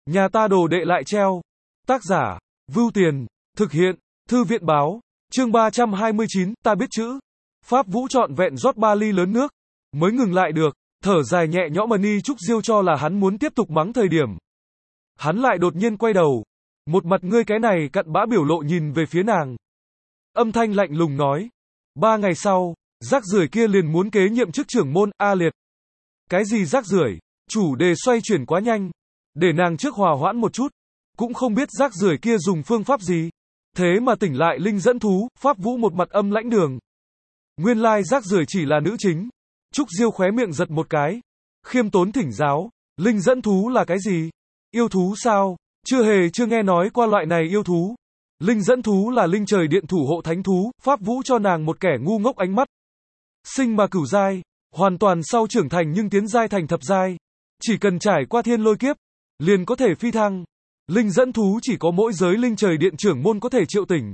Nhà ta đồ đệ lại treo. Tác giả, Vưu Tiền, thực hiện, Thư viện báo, chương 329, ta biết chữ. Pháp Vũ trọn vẹn rót 3 ly lớn nước, mới ngừng lại được, thở dài nhẹ nhõm mà Ni Trúc Diêu cho là hắn muốn tiếp tục mắng thời điểm. Hắn lại đột nhiên quay đầu, một mặt ngươi cái này cặn bã biểu lộ nhìn về phía nàng. Âm thanh lạnh lùng nói, 3 ngày sau, rác rưởi kia liền muốn kế nhiệm chức trưởng môn, A Liệt. Cái gì rác rưởi? Chủ đề xoay chuyển quá nhanh, để nàng trước hòa hoãn một chút, cũng không biết rác rưởi kia dùng phương pháp gì. Thế mà tỉnh lại linh dẫn thú, Pháp Vũ một mặt âm lãnh đường. Nguyên lai rác rưởi chỉ là nữ chính. Trúc Diêu khóe miệng giật một cái. Khiêm tốn thỉnh giáo, linh dẫn thú là cái gì? Yêu thú sao? Chưa nghe nói qua loại này yêu thú. Linh dẫn thú là linh trời điện thủ hộ thánh thú, Pháp Vũ cho nàng một kẻ ngu ngốc ánh mắt. Sinh mà cửu giai, hoàn toàn sau trưởng thành nhưng tiến giai thành thập giai. Chỉ cần trải qua thiên lôi kiếp, liền có thể phi thăng. Linh dẫn thú chỉ có mỗi giới linh trời điện trưởng môn có thể triệu tỉnh.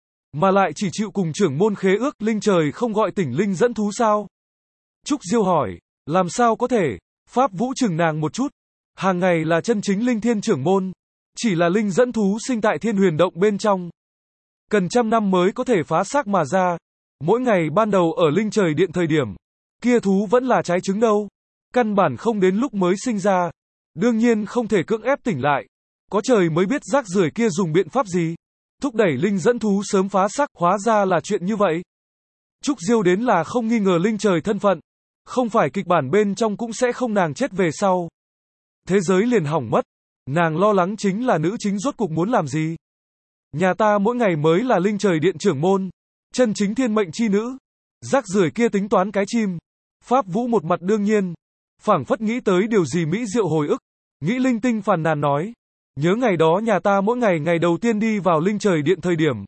Mà lại chỉ chịu cùng trưởng môn khế ước, linh trời không gọi tỉnh linh dẫn thú sao? Trúc Diêu hỏi, làm sao có thể? Pháp Vũ chừng nàng một chút. Hàng ngày là chân chính linh thiên trưởng môn. Chỉ là linh dẫn thú sinh tại thiên huyền động bên trong. Cần trăm năm mới có thể phá xác mà ra. Mỗi ngày ban đầu ở linh trời điện thời điểm, kia thú vẫn là trái trứng đâu. Căn bản không đến lúc mới sinh ra. Đương nhiên không thể cưỡng ép tỉnh lại. Có trời mới biết rác rưởi kia dùng biện pháp gì. Thúc đẩy linh dẫn thú sớm phá xác, hóa ra là chuyện như vậy. Trúc Diêu đến là không nghi ngờ linh trời thân phận. Không phải kịch bản bên trong cũng sẽ không nàng chết về sau. Thế giới liền hỏng mất. Nàng lo lắng chính là nữ chính rốt cục muốn làm gì. Nhà ta mỗi ngày mới là linh trời điện trưởng môn. Chân chính thiên mệnh chi nữ. Rác rưởi kia tính toán cái chim. Pháp Vũ một mặt đương nhiên. Phảng phất nghĩ tới điều gì mỹ diệu hồi ức. Nghĩ linh tinh phàn nàn nói. Nhớ ngày đó nhà ta mỗi ngày đầu tiên đi vào linh trời điện thời điểm.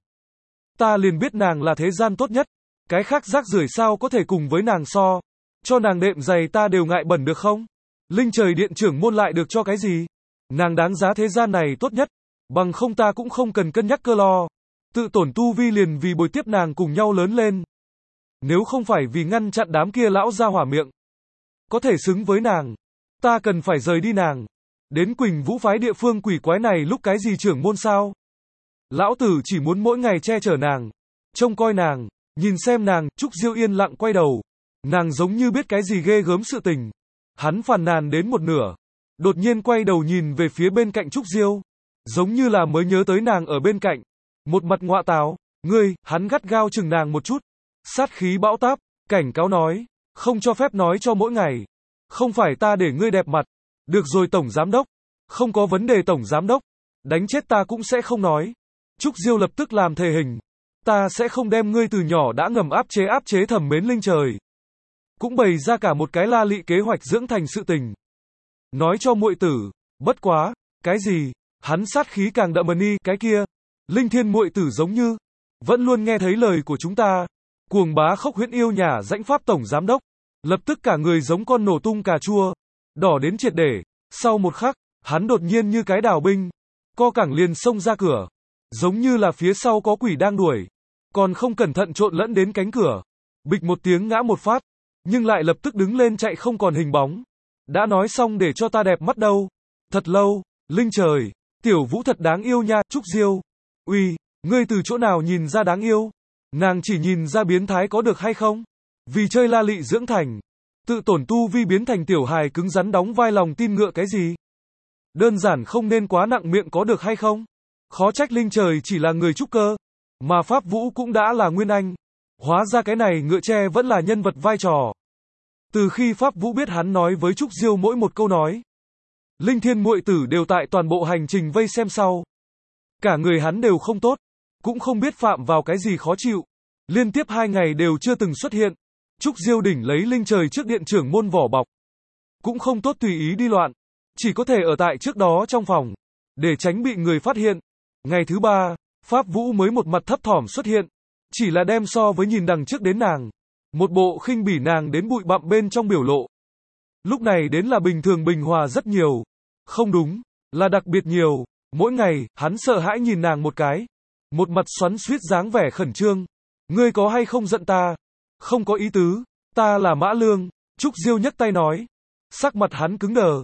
Ta liền biết nàng là thế gian tốt nhất. Cái khác rác rưởi sao có thể cùng với nàng so. Cho nàng đệm giày ta đều ngại bẩn được không? Linh trời điện trưởng môn lại được cho cái gì? Nàng đáng giá thế gian này tốt nhất. Bằng không ta cũng không cần cân nhắc cơ lo. Tự tổn tu vi liền vì bồi tiếp nàng cùng nhau lớn lên. Nếu không phải vì ngăn chặn đám kia lão ra hỏa miệng. Có thể xứng với nàng. Ta cần phải rời đi nàng. Đến Quỳnh Vũ phái địa phương quỷ quái này lúc cái gì trưởng môn sao? Lão tử chỉ muốn mỗi ngày che chở nàng. Trông coi nàng. Nhìn xem nàng. Trúc Diêu yên lặng quay đầu. Nàng giống như biết cái gì ghê gớm sự tình. Hắn phàn nàn đến một nửa. Đột nhiên quay đầu nhìn về phía bên cạnh Trúc Diêu. Giống như là mới nhớ tới nàng ở bên cạnh. Một mặt ngọa táo. Ngươi, hắn gắt gao chừng nàng một chút. Sát khí bão táp. Cảnh cáo nói. Không cho phép nói cho mỗi ngày. Không phải ta để ngươi đẹp mặt. Được rồi tổng giám đốc. Không có vấn đề tổng giám đốc. Đánh chết ta cũng sẽ không nói. Trúc Diêu lập tức làm thề hình. Ta sẽ không đem ngươi từ nhỏ đã ngầm áp chế thẩm mến linh trời. Cũng bày ra cả một cái la lị kế hoạch dưỡng thành sự tình. Nói cho muội tử. Bất quá. Cái gì? Hắn sát khí càng đậm Ni, cái kia. Linh thiên muội tử giống như. Vẫn luôn nghe thấy lời của chúng ta. Cuồng bá khốc huyễn yêu nhà rãnh pháp tổng giám đốc. Lập tức cả người giống con nổ tung cà chua. Đỏ đến triệt để. Sau một khắc, hắn đột nhiên như cái đào binh. Co cẳng liền xông ra cửa. Giống như là phía sau có quỷ đang đuổi. Còn không cẩn thận trộn lẫn đến cánh cửa. Bịch một tiếng ngã một phát. Nhưng lại lập tức đứng lên chạy không còn hình bóng. Đã nói xong để cho ta đẹp mắt đâu. Thật lâu, linh trời. Tiểu Vũ thật đáng yêu nha, Trúc Diêu. Uy, ngươi từ chỗ nào nhìn ra đáng yêu? Nàng chỉ nhìn ra biến thái có được hay không? Vì chơi la lị dưỡng thành. Tự tổn tu vi biến thành tiểu hài cứng rắn đóng vai lòng tin ngựa cái gì? Đơn giản không nên quá nặng miệng có được hay không? Khó trách linh trời chỉ là người trúc cơ. Mà Pháp Vũ cũng đã là nguyên anh. Hóa ra cái này ngựa tre vẫn là nhân vật vai trò. Từ khi Pháp Vũ biết hắn nói với Trúc Diêu mỗi một câu nói. Linh thiên muội tử đều tại toàn bộ hành trình vây xem sau. Cả người hắn đều không tốt. Cũng không biết phạm vào cái gì khó chịu. Liên tiếp 2 ngày đều chưa từng xuất hiện. Trúc Diêu đỉnh lấy linh trời trước điện trưởng môn vỏ bọc. Cũng không tốt tùy ý đi loạn. Chỉ có thể ở tại trước đó trong phòng. Để tránh bị người phát hiện. Ngày thứ 3, Pháp Vũ mới một mặt thấp thỏm xuất hiện. Chỉ là đem so với nhìn đằng trước đến nàng. Một bộ khinh bỉ nàng đến bụi bặm bên trong biểu lộ. Lúc này đến là bình thường bình hòa rất nhiều. Không đúng, là đặc biệt nhiều. Mỗi ngày, hắn sợ hãi nhìn nàng một cái. Một mặt xoắn xuýt dáng vẻ khẩn trương. Ngươi có hay không giận ta? Không có ý tứ. Ta là Mã Lương. Trúc Diêu nhấc tay nói. Sắc mặt hắn cứng đờ.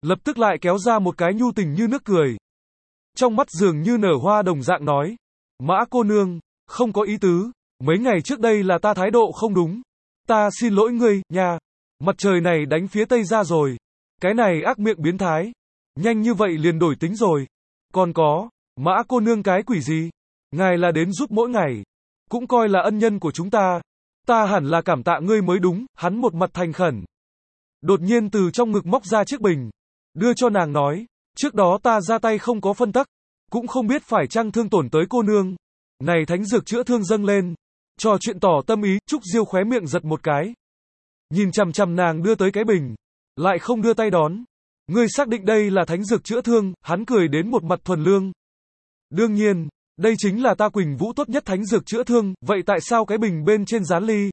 lập tức lại kéo ra một cái nhu tình như nước cười. Trong mắt dường như nở hoa đồng dạng nói, Mã cô nương, không có ý tứ, mấy ngày trước đây là ta thái độ không đúng. Ta xin lỗi ngươi, nha. Mặt trời này đánh phía tây ra rồi. Cái này ác miệng biến thái. Nhanh như vậy liền đổi tính rồi. Còn có, Mã cô nương cái quỷ gì? Ngài là đến giúp mỗi ngày. Cũng coi là ân nhân của chúng ta. Ta hẳn là cảm tạ ngươi mới đúng, hắn một mặt thành khẩn. Đột nhiên từ trong ngực móc ra chiếc bình. Đưa cho nàng nói, trước đó ta ra tay không có phân tắc. Cũng không biết phải chăng thương tổn tới cô nương. Này thánh dược chữa thương dâng lên. Trò chuyện tỏ tâm ý, Trúc Diêu khóe miệng giật một cái. Nhìn chằm chằm nàng đưa tới cái bình. Lại không đưa tay đón. Ngươi xác định đây là thánh dược chữa thương, hắn cười đến một mặt thuần lương. Đương nhiên, đây chính là ta Quỳnh Vũ tốt nhất thánh dược chữa thương, vậy tại sao cái bình bên trên dán ly?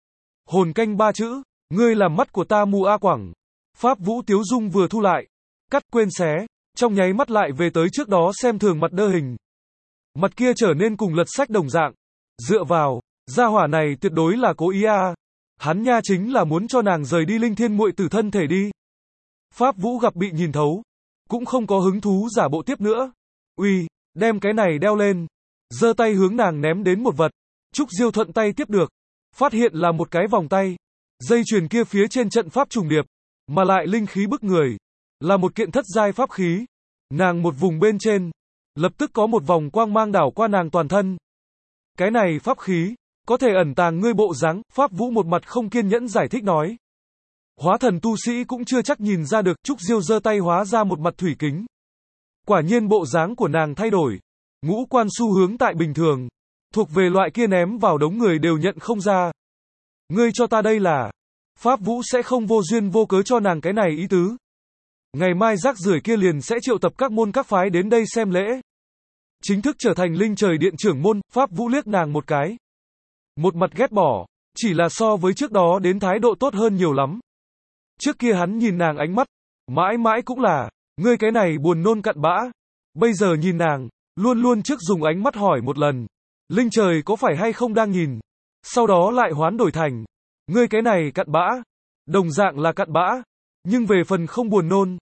Hồn canh 3 chữ, ngươi làm mắt của ta mù a quẳng. Pháp Vũ Tiếu Dung vừa thu lại. Cắt quên xé, trong nháy mắt lại về tới trước đó xem thường mặt đơ hình. Mặt kia trở nên cùng lật sách đồng dạng. Dựa vào, gia hỏa này tuyệt đối là cố ý a. Hắn nha chính là muốn cho nàng rời đi Linh Thiên muội tử thân thể đi. Pháp Vũ gặp bị nhìn thấu, cũng không có hứng thú giả bộ tiếp nữa. Uy, đem cái này đeo lên. Giơ tay hướng nàng ném đến một vật. Trúc Diêu thuận tay tiếp được. Phát hiện là một cái vòng tay. Dây chuyền kia phía trên trận pháp trùng điệp, mà lại linh khí bức người. Là một kiện thất giai pháp khí. Nàng một vùng bên trên, lập tức có một vòng quang mang đảo qua nàng toàn thân. Cái này pháp khí, có thể ẩn tàng ngươi bộ dáng, Pháp Vũ một mặt không kiên nhẫn giải thích nói. Hóa thần tu sĩ cũng chưa chắc nhìn ra được, Trúc Diêu giơ tay hóa ra một mặt thủy kính. Quả nhiên bộ dáng của nàng thay đổi. Ngũ quan xu hướng tại bình thường. Thuộc về loại kia ném vào đống người đều nhận không ra. Ngươi cho ta đây là. Pháp Vũ sẽ không vô duyên vô cớ cho nàng cái này ý tứ. Ngày mai rác rưởi kia liền sẽ triệu tập các môn các phái đến đây xem lễ. Chính thức trở thành Linh Trời Điện trưởng môn, Pháp Vũ liếc nàng một cái. Một mặt ghét bỏ, chỉ là so với trước đó đến thái độ tốt hơn nhiều lắm. Trước kia hắn nhìn nàng ánh mắt, mãi mãi cũng là, ngươi cái này buồn nôn cặn bã. Bây giờ nhìn nàng, luôn luôn trước dùng ánh mắt hỏi một lần, Linh Trời có phải hay không đang nhìn. Sau đó lại hoán đổi thành, ngươi cái này cặn bã. Đồng dạng là cặn bã, nhưng về phần không buồn nôn.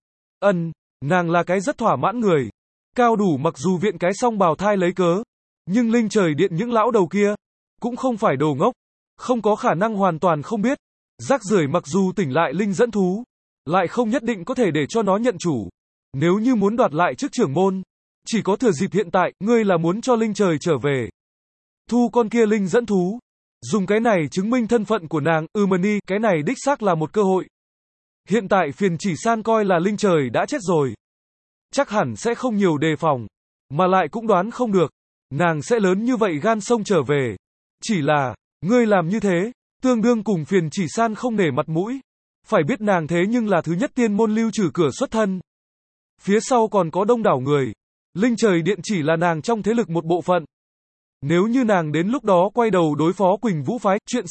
Nàng là cái rất thỏa mãn người. Cao đủ mặc dù viện cái song bào thai lấy cớ, nhưng Linh Trời Điện những lão đầu kia cũng không phải đồ ngốc, không có khả năng hoàn toàn không biết. Rác rưởi mặc dù tỉnh lại linh dẫn thú, lại không nhất định có thể để cho nó nhận chủ. Nếu như muốn đoạt lại chức trưởng môn, chỉ có thừa dịp hiện tại, ngươi là muốn cho Linh Trời trở về. Thu con kia linh dẫn thú, dùng cái này chứng minh thân phận của nàng, Mani, cái này đích xác là một cơ hội. Hiện tại Phiền Chỉ San coi là Linh Trời đã chết rồi. Chắc hẳn sẽ không nhiều đề phòng, mà lại cũng đoán không được, nàng sẽ lớn như vậy gan sông trở về. Chỉ là, ngươi làm như thế, tương đương cùng Phiền Chỉ San không nể mặt mũi. Phải biết nàng thế nhưng là thứ nhất tiên môn lưu trừ cửa xuất thân. Phía sau còn có đông đảo người. Linh Trời Điện chỉ là nàng trong thế lực một bộ phận. Nếu như nàng đến lúc đó quay đầu đối phó Quỳnh Vũ phái, chuyện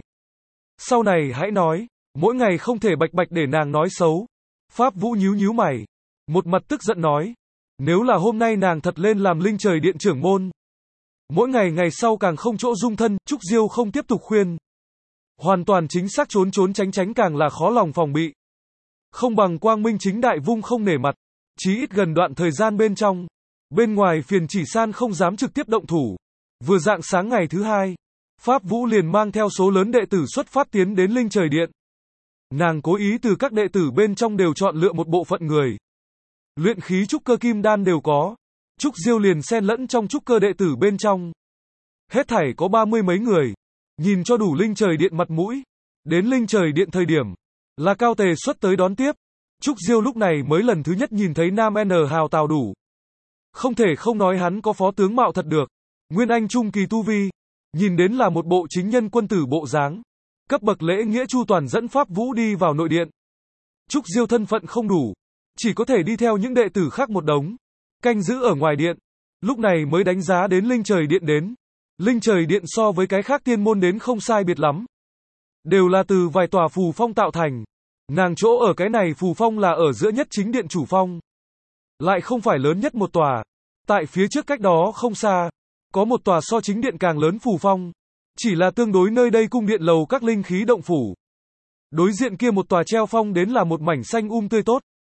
sau này hãy nói, mỗi ngày không thể bạch bạch để nàng nói xấu. Pháp Vũ nhíu nhíu mày, một mặt tức giận nói, nếu là hôm nay nàng thật lên làm Linh Trời Điện trưởng môn, mỗi ngày sau càng không chỗ dung thân. Trúc Diêu không tiếp tục khuyên. Hoàn toàn chính xác trốn tránh càng là khó lòng phòng bị. Không bằng quang minh chính đại vung không nể mặt. Chí ít gần đoạn thời gian bên trong, bên ngoài Phiền Chỉ San không dám trực tiếp động thủ. Vừa rạng sáng ngày thứ hai, Pháp Vũ liền mang theo số lớn đệ tử xuất phát tiến đến Linh Trời Điện. Nàng cố ý từ các đệ tử bên trong đều chọn lựa một bộ phận người. Luyện khí trúc cơ kim đan đều có. Trúc Diêu liền xen lẫn trong trúc cơ đệ tử bên trong. Hết thảy có 30 mấy người. Nhìn cho đủ Linh Trời Điện mặt mũi. Đến Linh Trời Điện thời điểm, là Cao Tề xuất tới đón tiếp. Trúc Diêu lúc này mới lần thứ nhất nhìn thấy Nam N Hào Tào Đủ. Không thể không nói hắn có phó tướng mạo thật được. Nguyên Anh trung kỳ tu vi, nhìn đến là một bộ chính nhân quân tử bộ dáng. Cấp bậc lễ nghĩa chu toàn dẫn Pháp Vũ đi vào nội điện. Trúc Diêu thân phận không đủ, chỉ có thể đi theo những đệ tử khác một đống, canh giữ ở ngoài điện. Lúc này mới đánh giá đến Linh Trời Điện đến. Linh Trời Điện so với cái khác tiên môn đến không sai biệt lắm. Đều là từ vài tòa phù phong tạo thành. Nàng chỗ ở cái này phù phong là ở giữa nhất chính điện chủ phong. Lại không phải lớn nhất một tòa. Tại phía trước cách đó không xa, có một tòa so chính điện càng lớn phù phong. Chỉ là tương đối nơi đây cung điện lầu các linh khí động phủ. Đối diện kia một tòa treo phong đến là một mảnh xanh tươi tốt.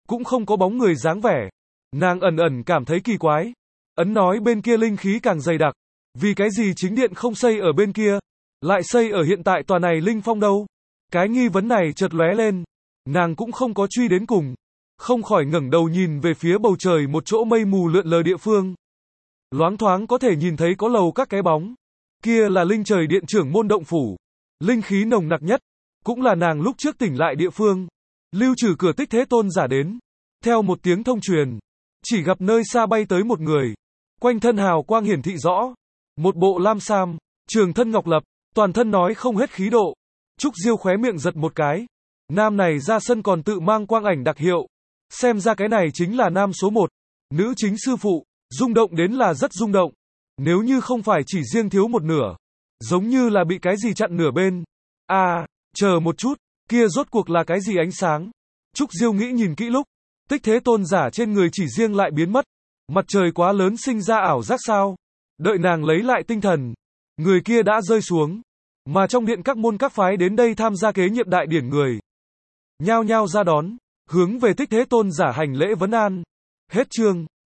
cũng không có bóng người dáng vẻ. Nàng ẩn ẩn cảm thấy kỳ quái. Ấn nói bên kia linh khí càng dày đặc. Vì cái gì chính điện không xây ở bên kia, lại xây ở hiện tại tòa này linh phong đâu? Cái nghi vấn này chợt lóe lên. Nàng cũng không có truy đến cùng. Không khỏi ngẩng đầu nhìn về phía bầu trời một chỗ mây mù lượn lờ địa phương. Loáng thoáng có thể nhìn thấy có lầu các cái bóng. Kia là linh trời điện trưởng môn động phủ. Linh khí nồng nặc nhất. Cũng là nàng lúc trước tỉnh lại địa phương. Lưu trừ cửa Tích Thế Tôn giả đến. Theo một tiếng thông truyền. Chỉ gặp nơi xa bay tới một người. Quanh thân hào quang hiển thị rõ. Một bộ lam sam. Trường thân ngọc lập. Toàn thân nói không hết khí độ. Trúc Diêu khóe miệng giật một cái. Nam này ra sân còn tự mang quang ảnh đặc hiệu. Xem ra cái này chính là nam số 1. Nữ chính sư phụ. Rung động đến là rất rung động. Nếu như không phải chỉ riêng thiếu một nửa. Giống như là bị cái gì chặn nửa bên. À, chờ một chút. Kia rốt cuộc là cái gì ánh sáng. Trúc Diêu nghĩ nhìn kỹ lúc. Tích Thế Tôn giả trên người chỉ riêng lại biến mất. Mặt trời quá lớn sinh ra ảo giác sao. Đợi nàng lấy lại tinh thần. Người kia đã rơi xuống. Mà trong điện các môn các phái đến đây tham gia kế nhiệm đại điển người. Nhao nhao ra đón. Hướng về Tích Thế Tôn giả hành lễ vấn an. Hết chương.